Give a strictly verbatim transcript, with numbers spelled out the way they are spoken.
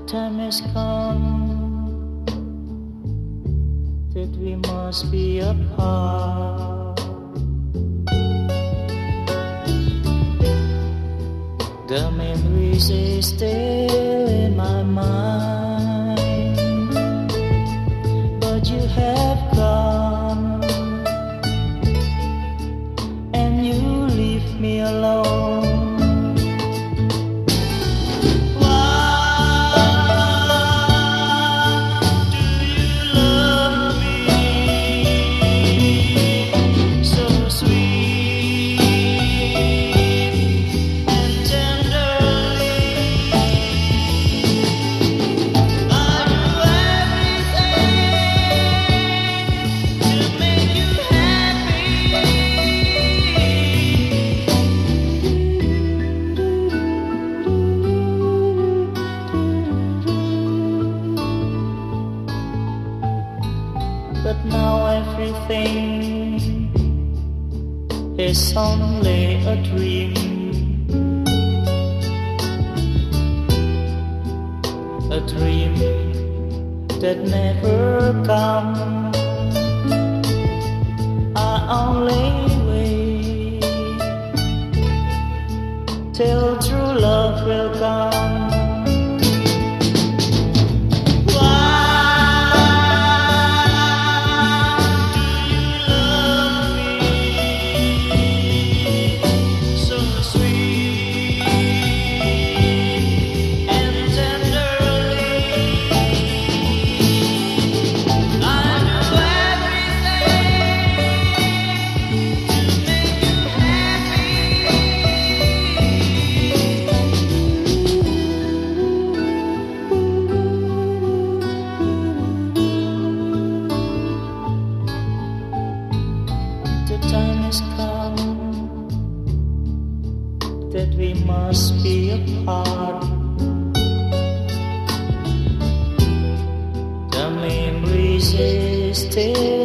time has come that we must be apart. The memories are still in my mind, but you have gone and you leave me alone. But now everything is only a dream, a dream that never comes. I only wait till true love will come. Time has come that we must be apart. The memories are still